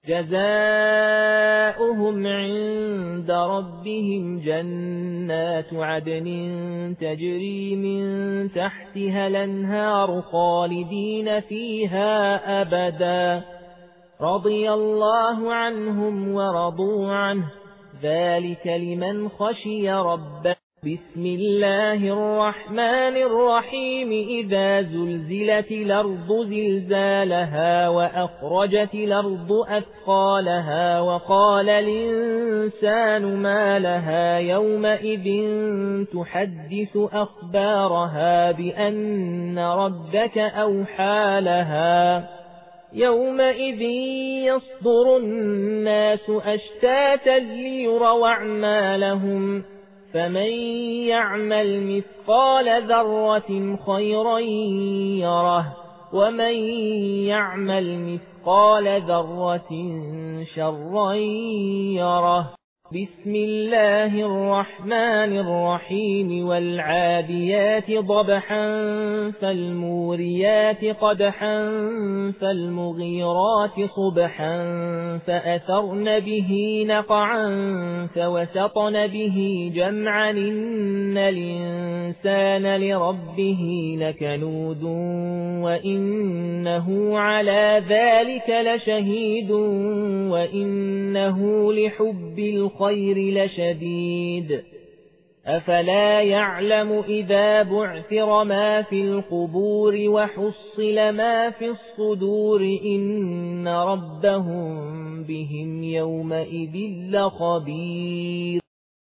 جزاؤهم عند ربهم جنات عدن تجري من تحتها الأنهار خالدين فيها أبدا رضي الله عنهم ورضوا عنه ذلك لمن خشي ربه. بسم الله الرحمن الرحيم إذا زلزلت الأرض زلزالها وأخرجت الأرض أثقالها وقال الإنسان ما لها يومئذ تحدث أخبارها بأن ربك أوحى لها يومئذ يصدر الناس أشتاتا ليروا أعمالهم فمن يعمل مثقال ذرة خيرا يره ومن يعمل مثقال ذرة شرا يره. بسم الله الرحمن الرحيم والعاديات ضبحا فالموريات قدحا فالمغيرات صبحا فأثرن به نقعا فوسطن به جمعا إن الإنسان لربه لكنود وإنه على ذلك لشهيد وإنه لحب الخير لشديد. أفلا يعلم إذا بعثر ما في القبور وحصل ما في الصدور إن ربهم بهم يومئذ لخبير.